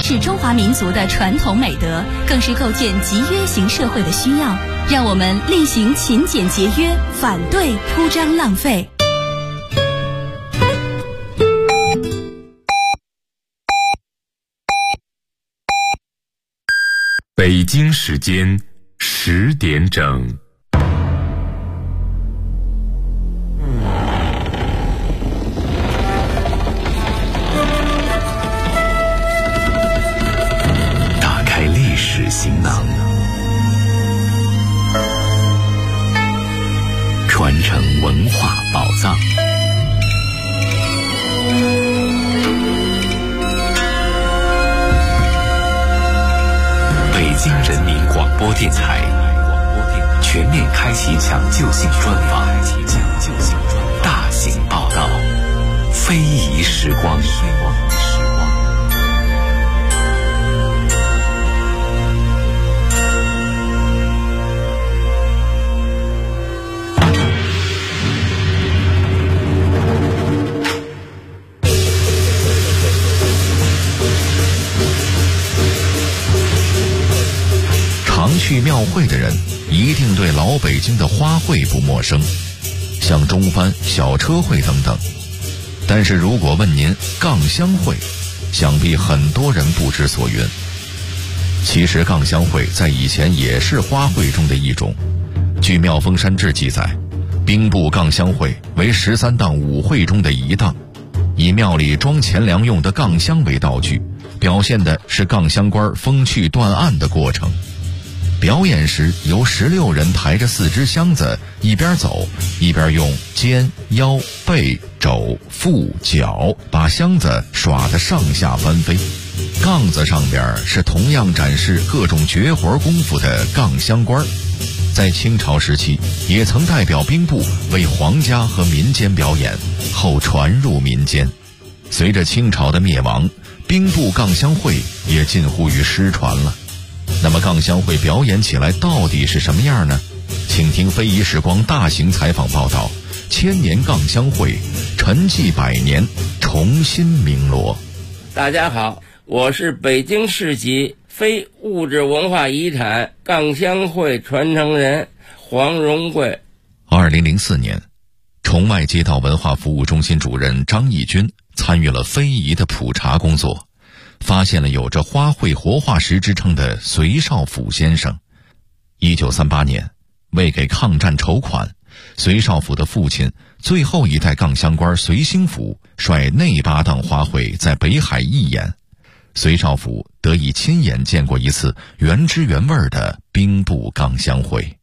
是中华民族的传统美德，更是构建集约型社会的需要。让我们厉行勤俭节约，反对铺张浪费。 北京时间10点整。 打开历史行囊，传承文化宝藏。北京人民广播电台全面开启抢救性专访，大型报道，非遗时光。 常去庙会的人一定对老北京的花卉不陌生，像中幡、小车会等等。但是如果问您杠香会，想必很多人不知所云。其实杠香会在以前也是花卉中的一种。据《妙峰山志》记载，兵部杠香会为13档舞会中的一档，以庙里装钱粮用的杠香为道具，表现的是杠香官风趣断案的过程。表演时由16人抬着4只箱子一边走一边用肩、腰、背、肘、腹、脚把箱子耍得上下翻飞。杠子上边是同样展示各种绝活功夫的杠香官，在清朝时期也曾代表兵部为皇家和民间表演，后传入民间。随着清朝的灭亡，兵部杠香会也近乎于失传了。那么杠香会表演起来到底是什么样呢？请听非遗时光大型采访报道，千年杠香会沉寂100年，重新鸣锣。 大家好，我是北京市级非物质文化遗产杠香会传承人黄荣贵。 2004年，崇外街道文化服务中心主任张义军参与了非遗的普查工作，发现了有着花卉活化石之称的隋少府先生。1938年，为给抗战筹款，隋少府的父亲最后一代杠香官隋兴府率内8档花卉在北海义演，隋少府得以亲眼见过一次原汁原味的兵部杠香会。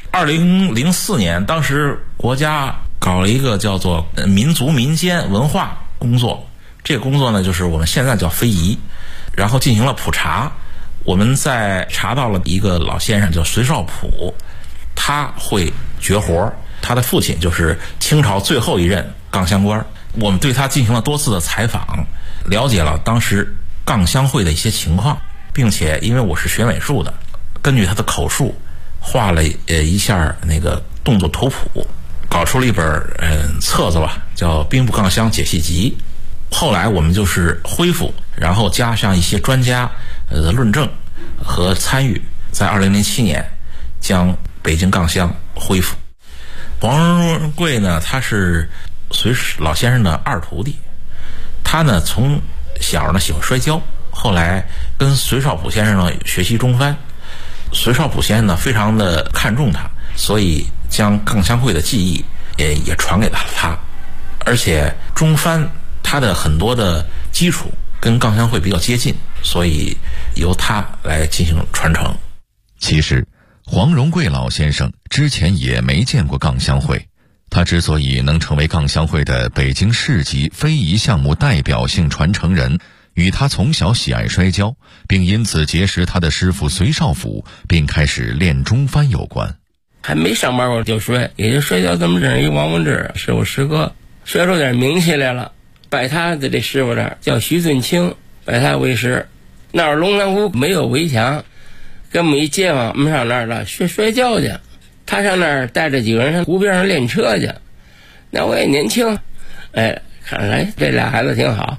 2004年，当时国家搞了一个叫做民族民间文化工作，这个工作呢就是我们现在叫非遗，然后进行了普查。我们在查到了一个老先生叫隋少普，他会绝活，他的父亲就是清朝最后一任杠香官。我们对他进行了多次的采访，了解了当时杠香会的一些情况，并且因为我是学美术的，根据他的口述画了一下那个动作图谱，搞出了一本册子吧，叫《兵部杠香解析集》。后来我们就是恢复，然后加上一些专家的论证和参与，在2007年将北京杠香恢复。黄荣贵呢，他是隋老先生的二徒弟，他呢从小呢喜欢摔跤，后来跟隋少普先生呢学习中幡。隋少普先生呢非常的看重他，所以将杠香会的技艺也传给了他，而且中幡他的很多的基础跟杠香会比较接近，所以由他来进行传承。 其实黄荣贵老先生之前也没见过杠香会，他之所以能成为杠香会的北京市级非遗项目代表性传承人，与他从小喜爱摔跤，并因此结识他的师傅隋少府，并开始练中幡有关。 还没上班我就摔，也就摔跤这么认识一王文志师傅师哥，摔出点名气来了，拜他的这师傅这儿叫徐尊清，拜他为师。那儿龙潭湖没有围墙，跟我们一街坊，我们上那儿了学摔跤去。他上那儿带着几个人上湖边上练车去。那我也年轻，看来这俩孩子挺好，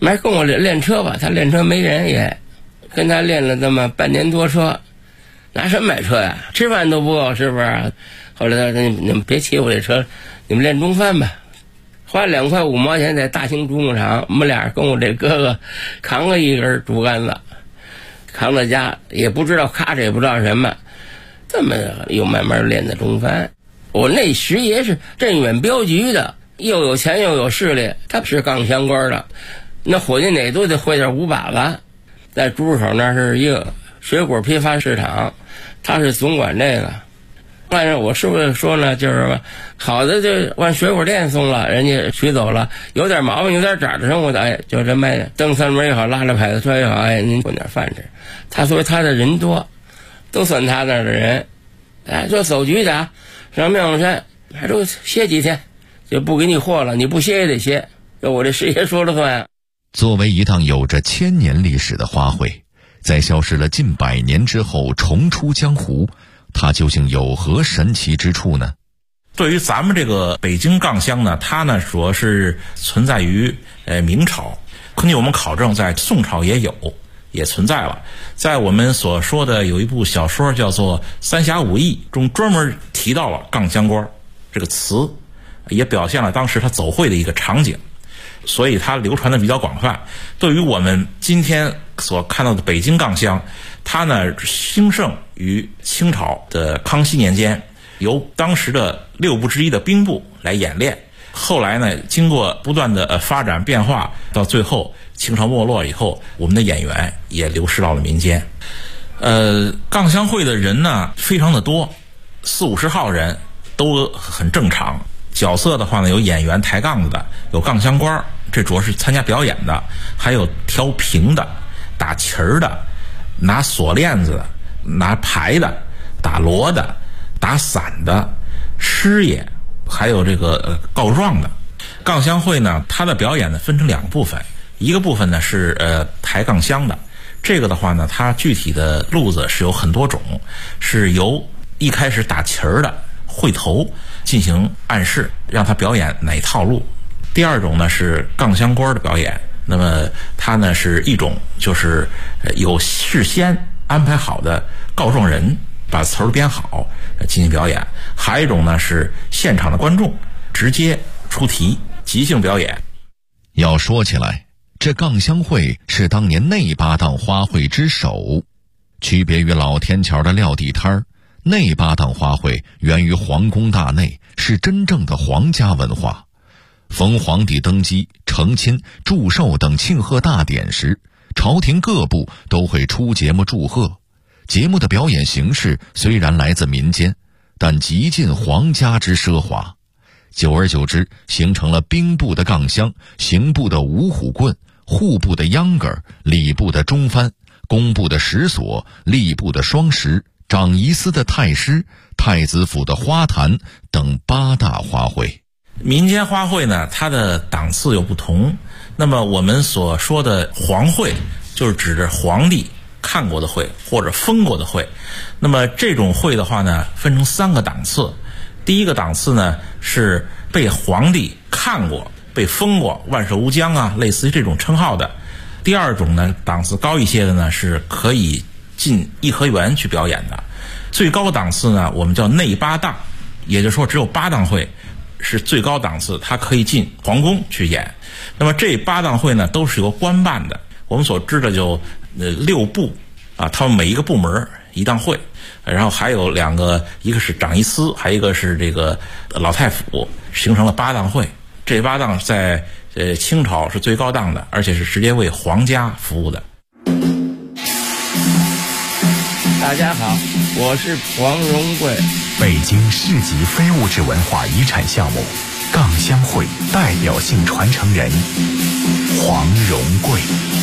没跟我练车吧，他练车没人也，跟他练了这么半年多车，拿什么买车呀？吃饭都不够，是不是？后来他说你们别骑我这车，你们练中翻吧。花2块5毛钱在大兴竹牧场，我们俩跟我这哥哥扛了一根竹竿子，扛到家也不知道咔嚓也不知道什么，这么又慢慢练的中翻。我那师爷是镇远镖局的，又有钱又有势力，他是杠相关的，那伙计哪都得会点五把子。在竹手那是一个水果批发市场，他是总管这个。但是我是不是说呢，就是好的就往水果店送了，人家取走了，有点毛病有点褶的生活的，哎，就这卖蹬三轮也好，拉着牌子车也好，哎，您混点饭吃。他说他的人多，都算他那儿的人，哎，说走局的上妙龙山还说歇几天，就不给你货了，你不歇也得歇，就我这师爷说了算。 作为一档有着1000年历史的花卉，在消失了近100年之后重出江湖，它究竟有何神奇之处呢？ 对于咱们这个北京杠乡呢，它呢主要是存在于明朝，根据我们考证，在宋朝也存在了。在我们所说的有一部小说叫做《三侠五义》中，专门提到了杠乡官这个词，也表现了当时他走会的一个场景，所以它流传的比较广泛。对于我们今天所看到的北京杠乡，它呢兴盛于清朝的康熙年间，由当时的6部之一的兵部来演练。后来呢，经过不断的发展变化，到最后清朝没落以后，我们的演员也流失到了民间。杠乡会的人呢非常的多，40-50号人都很正常。角色的话呢，有演员抬杠子的，有杠乡官，这主要是参加表演的，还有调平的、打旗儿的、拿锁链子的、拿牌的、打锣的、打伞的、师爷，还有这个告状的。杠乡会呢，它的表演呢分成2个部分，一个部分呢是抬杠乡的，这个的话呢，它具体的路子是有很多种，是由一开始打旗儿的会头进行暗示，让他表演哪套路。第二种呢是杠乡官的表演，那么它呢是一种就是有事先安排好的告状人把词儿编好进行表演，还有一种呢是现场的观众直接出题即兴表演。 要说起来，这杠乡会是当年内8档花卉之首，区别于老天桥的撂地摊儿，内8档花卉源于皇宫大内，是真正的皇家文化。逢皇帝登基、成亲、祝寿等庆贺大典时，朝廷各部都会出节目祝贺。节目的表演形式虽然来自民间，但极尽皇家之奢华。久而久之，形成了兵部的杠乡、刑部的五虎棍、户部的秧歌、礼部的中翻、工部的石锁、吏部的双石、长仪司的太师、太子府的花坛等8大花卉。 民间花卉呢，它的档次有不同。那么我们所说的皇卉，就是指着皇帝看过的卉或者封过的卉。那么这种卉的话呢，分成3个档次。第一个档次呢，是被皇帝看过、被封过、万寿无疆啊，类似于这种称号的。第二种呢，档次高一些的呢，是可以进颐和园去表演的。最高档次呢，我们叫内8档，也就是说只有8档卉是最高档次，它可以进皇宫去演。那么这8档卉呢，都是由官办的。我们所知的就6部啊，他们每一个部门一档卉，然后还有2个，一个是长仪司，还有一个是这个老太府，形成了8档卉。这8档在清朝是最高档的，而且是直接为皇家服务的。 大家好，我是黄荣贵。 北京市级非物质文化遗产项目杠乡会代表性传承人黄荣贵。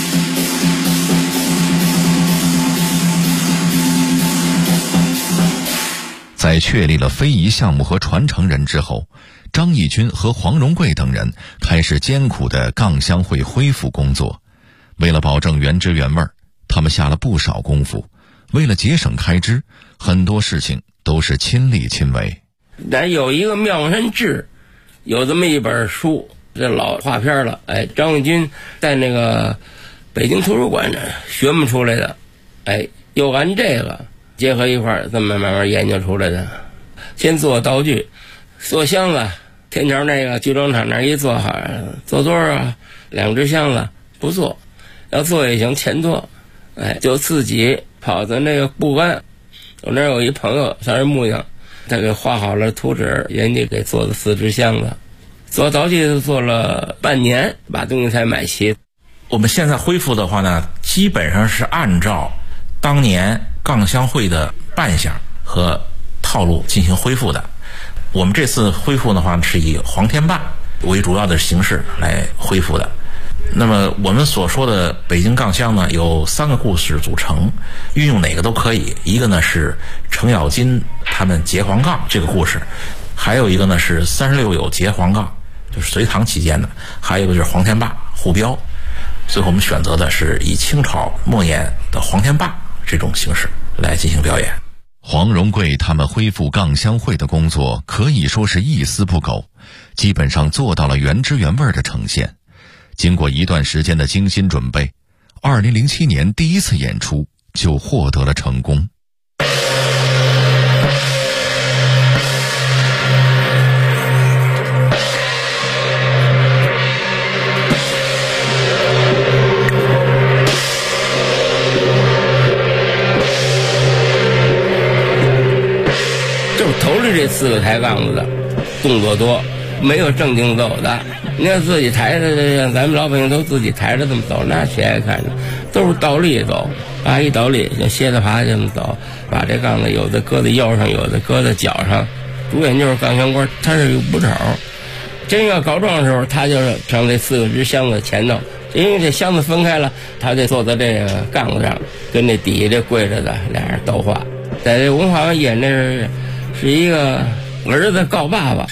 在确立了非遗项目和传承人之后，张义军和黄荣贵等人开始艰苦的杠乡会恢复工作。为了保证原汁原味，他们下了不少功夫。为了节省开支，很多事情都是亲力亲为。 咱有一个妙山志，有这么一本书， 这老画片了。哎，张卫军在那个北京图书馆学摸出来的，哎，又按这个结合一块儿，这么慢慢研究出来的。先做道具，做箱子，天桥那个剧场场那一做好，做多少2只箱子不做，要做也行，钱多，哎，就自己跑到那个不安，我那儿有一朋友他是木匠，他给画好了图纸，人家给做的4只箱子，做道具做了半年，把东西才买齐。 我们现在恢复的话呢，基本上是按照当年杠乡会的扮相和套路进行恢复的。我们这次恢复的话是以黄天霸为主要的形式来恢复的。那么我们所说的北京杠乡呢，有3个故事组成，运用哪个都可以。一个呢是程咬金他们劫黄杠这个故事，还有一个呢是36友劫黄杠，就是隋唐期间的，还有一个就是黄天霸护标。最后我们选择的是以清朝末年的黄天霸这种形式来进行表演。 黄荣贵他们恢复杠乡会的工作可以说是一丝不苟，基本上做到了原汁原味的呈现。经过一段时间的精心准备，2007年第一次演出就获得了成功。 就是头里这4个抬杠子的动作多，没有正经走的。你要自己抬着，像咱们老百姓都自己抬着这么走，那谁爱看着？都是倒立走，一倒立像蝎子爬这么走，把这杠子有的搁在腰上，有的搁在脚上。主演就是杠乡官，他是有捕手。真要告状的时候，他就是上这4只箱子前头，因为这箱子分开了，他得坐在这个杠子上，跟这底下这跪着的俩人斗话。在这文化演这是一个儿子告爸爸。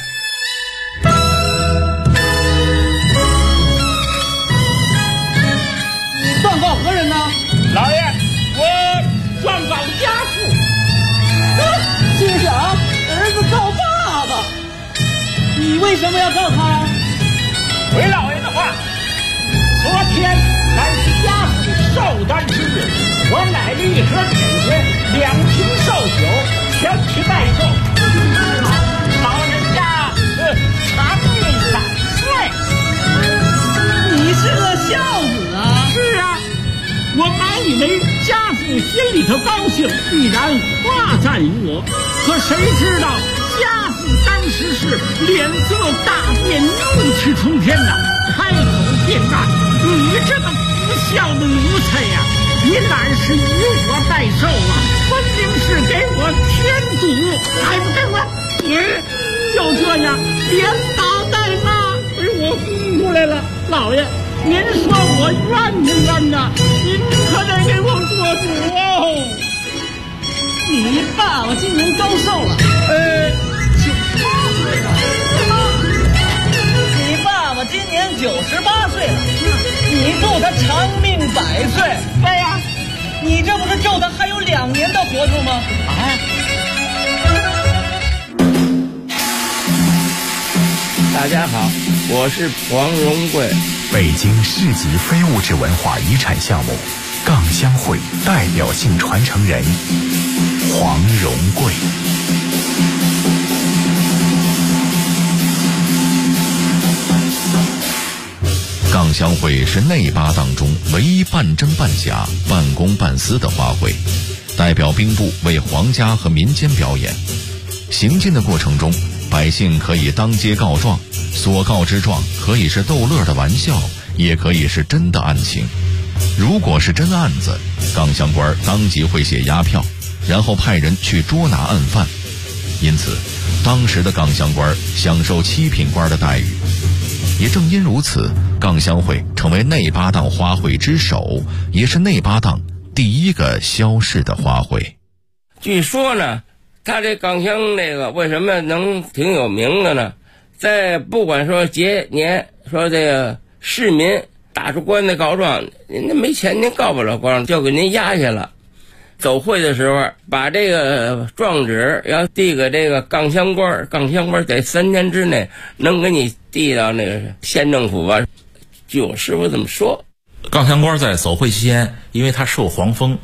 状告何人呢？ 老爷，我状告家父。 心想儿子告爸爸，你为什么要告他呀？ 回老爷的话，昨天乃是家父寿诞之日，我买了一盒点心，2瓶寿酒，前去拜寿。老人家长命100岁。 你是个孝子啊！ 是啊，我满以为家父心里头高兴，必然夸赞于我。可谁知道家父当时是脸色大变，怒气冲天呐，开口便骂：“你这个不孝的奴才呀！你哪是以我代寿啊？分明是给我添堵，还不跟我就这样连打带骂，给我轰出来了。老爷，您说我冤不冤呐？您可得给我做主哦。 你爸爸今年高寿了？98岁了。你爸爸今年98岁了，你祝他长命100岁。 对呀， 你这不是咒他还有2年的活头吗？ 大家好，我是黄荣贵。 北京市级非物质文化遗产项目杠乡会代表性传承人黄荣贵。 杠乡会是内八档中唯一半真半假、半公半私的花卉，代表兵部为皇家和民间表演。行进的过程中，百姓可以当街告状，所告之状可以是逗乐的玩笑，也可以是真的案情。如果是真案子，杠乡官当即会写押票，然后派人去捉拿案犯。因此，当时的杠乡官享受7品官的待遇。也正因如此，杠乡会成为内八档花卉之首，也是内八档第一个消逝的花卉。 据说呢，他这杠乡那个为什么能挺有名的呢？在不管说节年，说这个市民打出官的告状，您没钱您告不了状，就给您压下了。 走会的时候，把这个状纸要递给这个杠箱官，杠箱官在3天之内能给你递到那个县政府吧。据我师傅这么说， 杠箱官在走会期间，因为他受皇封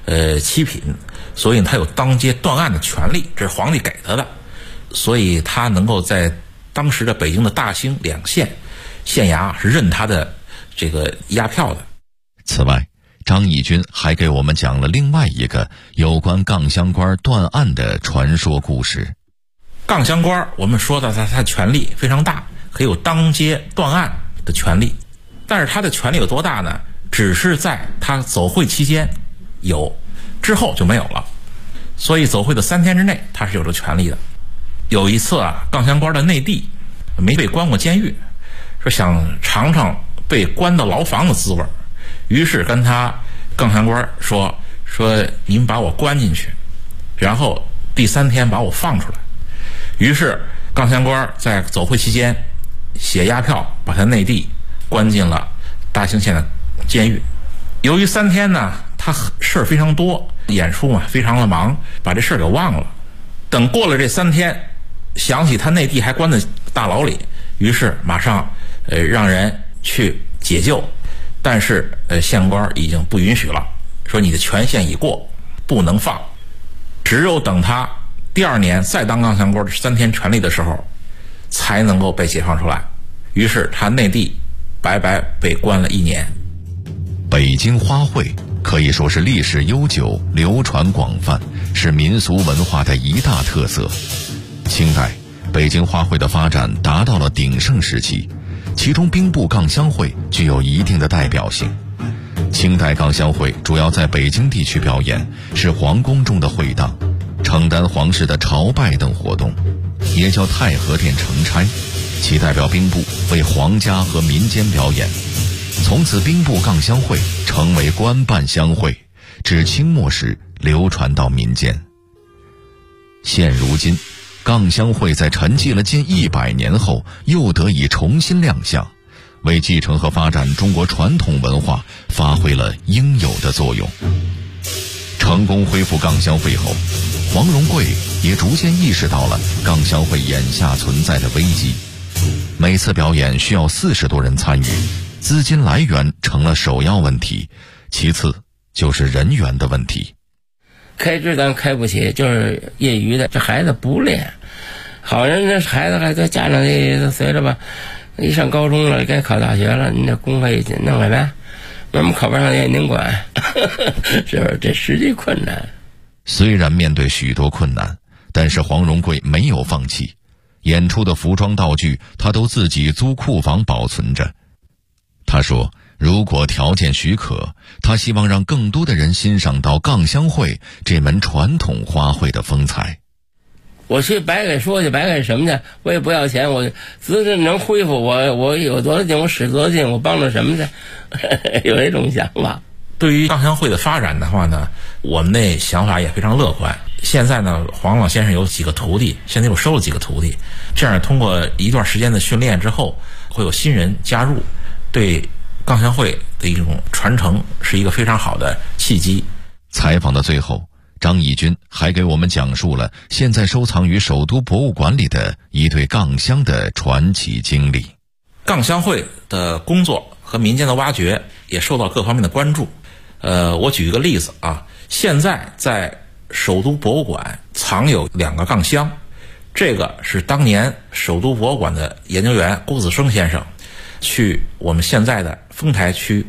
7品，所以他有当街断案的权利，这是皇帝给他的，所以他能够在当时的北京的大兴2县县衙是认他的这个押票的。 此外，张义军还给我们讲了另外一个有关杠箱官断案的传说故事。 杠箱官我们说的他权力非常大，可以有当街断案的权利，但是他的权力有多大呢？只是在他走会期间有，之后就没有了。所以走会的3天之内他是有这权利的。有一次啊，杠箱官的内弟没被关过监狱，说想尝尝被关到牢房的滋味，于是跟他杠箱官说您把我关进去，然后第3天把我放出来。于是杠箱官在走会期间写押票，把他内弟关进了大兴县的监狱。由于3天呢，他事儿非常多，演出嘛非常的忙，把这事儿给忘了。等过了这3天，想起他内弟还关在大牢里，于是马上让人去解救。但是县官已经不允许了，说你的权限已过，不能放。只有等他第2年再当杠箱官3天权利的时候，才能够被解放出来。于是他内弟白白被关了1年。 北京花卉可以说是历史悠久，流传广泛，是民俗文化的一大特色。清代，北京花卉的发展达到了鼎盛时期，其中兵部杠箱会具有一定的代表性。清代杠箱会主要在北京地区表演，是皇宫中的会当，承担皇室的朝拜等活动，也叫太和殿承差，其代表兵部为皇家和民间表演。从此兵部杠箱会成为官办乡会，至清末时流传到民间。现如今，杠箱会在沉寂了近100年后又得以重新亮相，为继承和发展中国传统文化发挥了应有的作用。成功恢复杠箱会后，黄荣贵也逐渐意识到了杠箱会眼下存在的危机。每次表演需要40多人参与，资金来源成了首要问题，其次就是人员的问题。 开支咱开不起，就是业余的，这孩子不练。好人这孩子还在家长也随着吧，一上高中了该考大学了，你这公费弄来呗，慢慢考不上也您管是不是？这实际困难。 虽然面对许多困难，但是黄荣贵没有放弃，演出的服装道具他都自己租库房保存着。他说如果条件许可，他希望让更多的人欣赏到杠箱会这门传统花卉的风采。 我去白给说去，白给什么去？我也不要钱，我资质能恢复，我有多少劲我使多少劲，我帮着什么去？有这种想法。 对于杠箱会的发展的话呢，我们那想法也非常乐观。现在呢，黄老先生有几个徒弟，现在又收了几个徒弟，这样通过一段时间的训练之后，会有新人加入，对杠箱会的一种传承是一个非常好的契机。 采访的最后，张义军还给我们讲述了现在收藏于首都博物馆里的一对杠箱的传奇经历。 杠箱会的工作和民间的挖掘也受到各方面的关注。我举一个例子啊，现在在首都博物馆藏有2个杠箱，这个是当年首都博物馆的研究员郭子生先生去我们现在的丰台区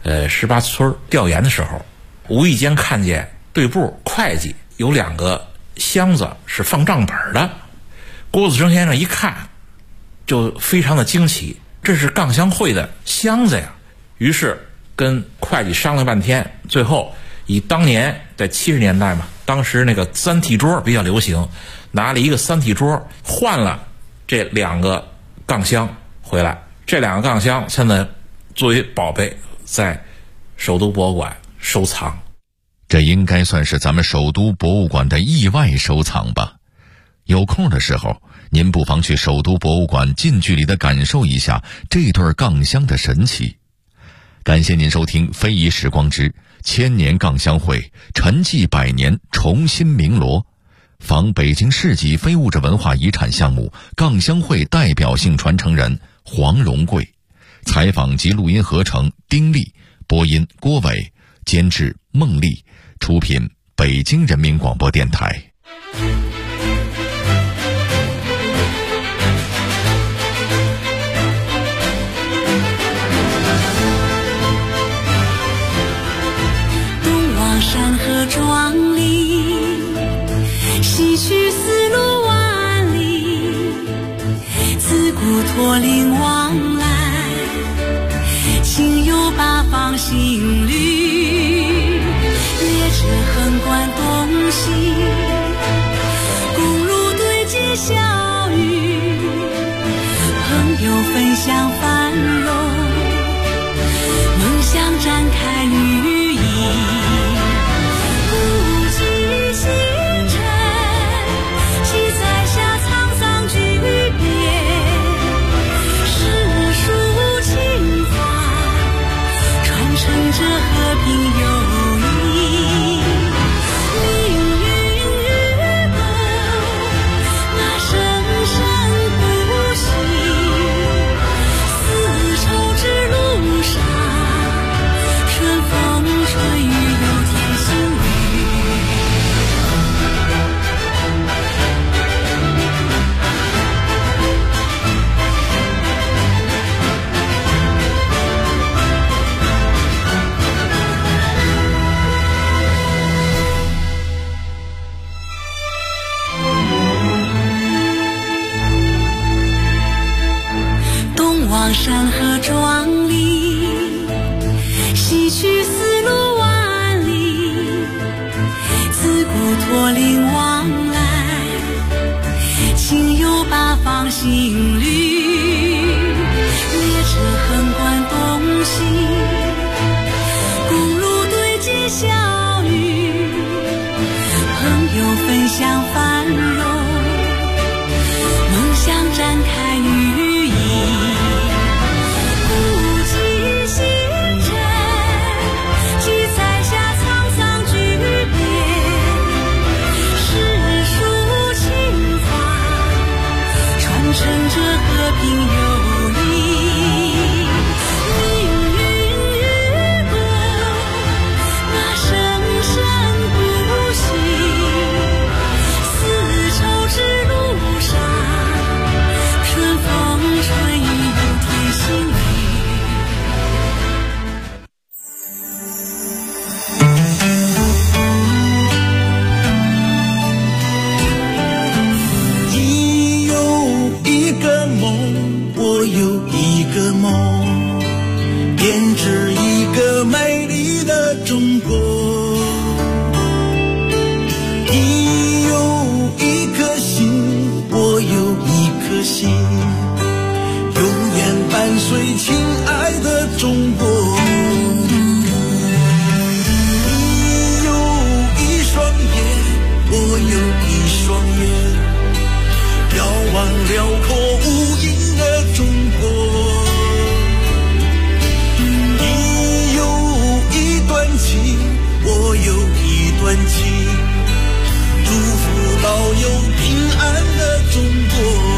18村调研的时候，无意间看见对部会计有2个箱子是放账本的。郭子生先生一看就非常的惊奇，这是杠箱会的箱子呀。于是跟会计商量半天，最后以当年在70年代嘛，当时那个3屉桌比较流行，拿了一个3屉桌换了这2个杠箱回来。这2个杠箱现在作为宝贝在首都博物馆收藏。 这应该算是咱们首都博物馆的意外收藏吧。有空的时候，您不妨去首都博物馆近距离地感受一下这对杠箱的神奇。感谢您收听《非遗时光之千年杠乡会沉寂100年重新鸣锣，访北京市级非物质文化遗产项目杠乡会代表性传承人黄荣贵，采访及录音合成丁力，播音郭伟，监制孟丽，出品北京人民广播电台。 山河壮丽，西去丝路万里，自古驼铃往来，情有八方行旅，列车横贯东西，公路对接小雨，朋友分享繁荣，梦想展开羽翼，星辰记载下沧桑巨变，世俗情怀传承着和平友谊，命运与共那生生不息，丝绸之路上春风春雨有天星雨。望山河壮丽，西去丝路万里，自古驼铃往来，情有八方行旅，列车横贯东西，公路对接小雨，朋友分享繁荣，梦想展开羽翼，乘着和平友谊，命运与共那生生不息，丝绸之路上春风春雨有天星雨。 我有一个梦，编织一个美丽的中国。你有一颗心，我有一颗心，永远伴随亲爱的中国。你有一双眼，我有一双眼，遥望辽阔无垠的中国。你有一段情，我有一段情，祝福保佑平安的中国。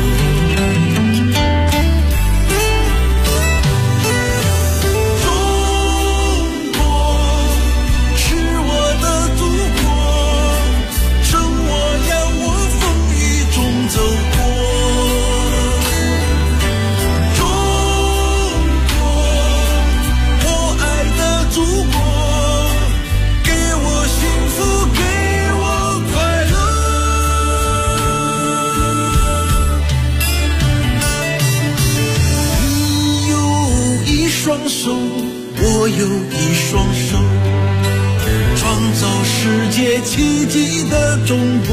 手，我有一双手，创造世界奇迹的中国。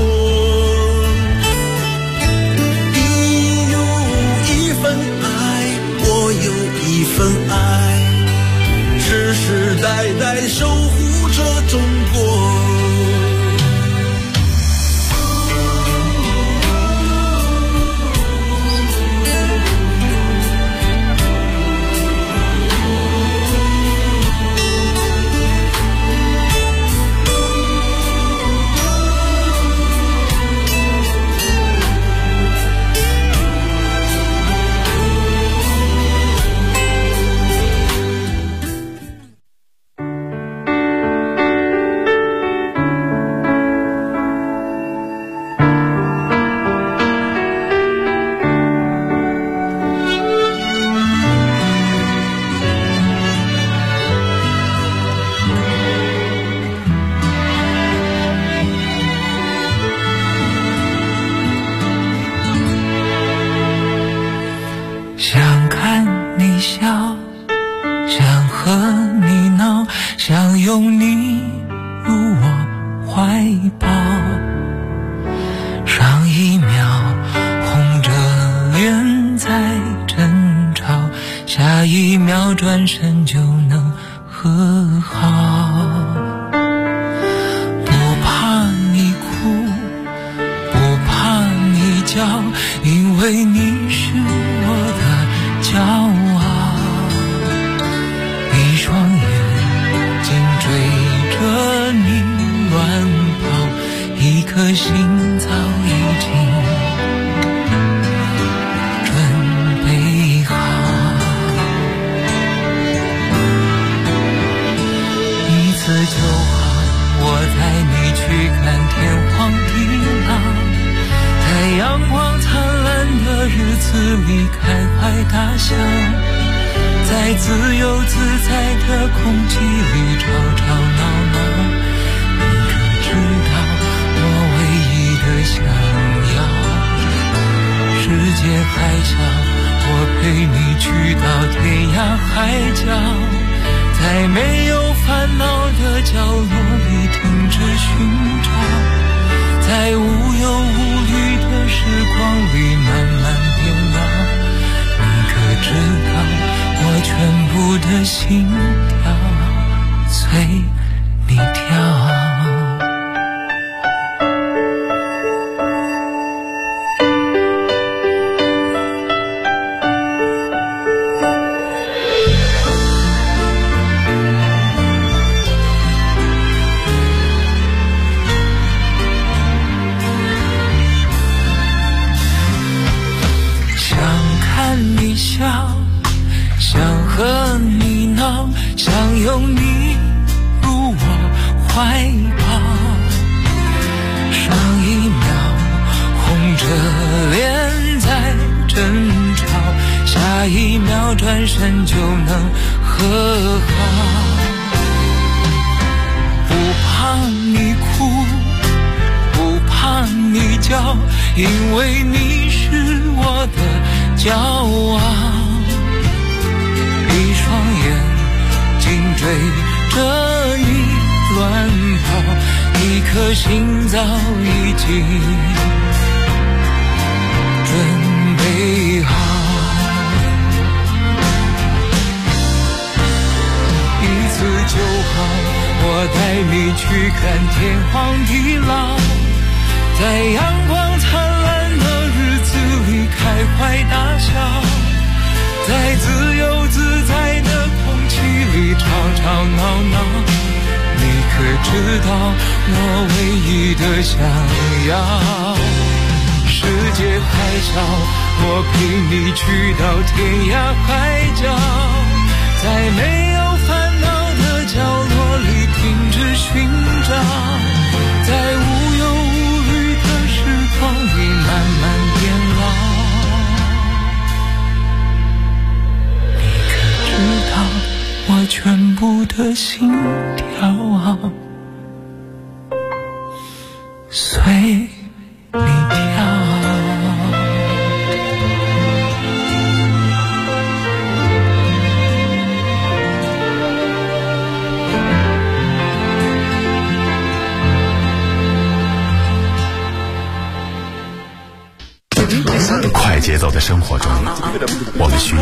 你有一份爱，我有一份爱，世世代代守护着中国。 入我怀抱。上一秒红着脸在争吵，下一秒转身就能和好。不怕你哭，不怕你叫，因为你是我的骄傲。一双眼睛追着你乱跑，一颗心早已经准备好。一次就好，我带你去看天荒地老，在阳光灿烂的日子里开怀大笑，在自由自在的空气里吵吵闹闹。你可知道我唯一的想要，世界还小，我陪你去到天涯海角，在没有烦恼的角落里停止寻找，在无忧无虑的时光里慢慢变老。你可知道我全部的心跳随你跳。想看你笑，想和你闹，想拥你入我怀抱。上一秒红着脸在争吵，下一秒转身就能和好。不怕你哭，不怕你叫，因为你是我的骄傲。一双眼睛追着你乱跑，一颗心早已经准备好。一次就好，我带你去看天荒地老，在阳光灿烂的日子里开怀大笑，在自由自在的空气里吵吵闹闹。你可知道我唯一的想要，世界还小，我陪你去到天涯海角，在没有烦恼的角落里停止寻找，在无忧无虑的时光里慢慢变老。我全部的心跳随你跳。 快节奏的生活中，我们需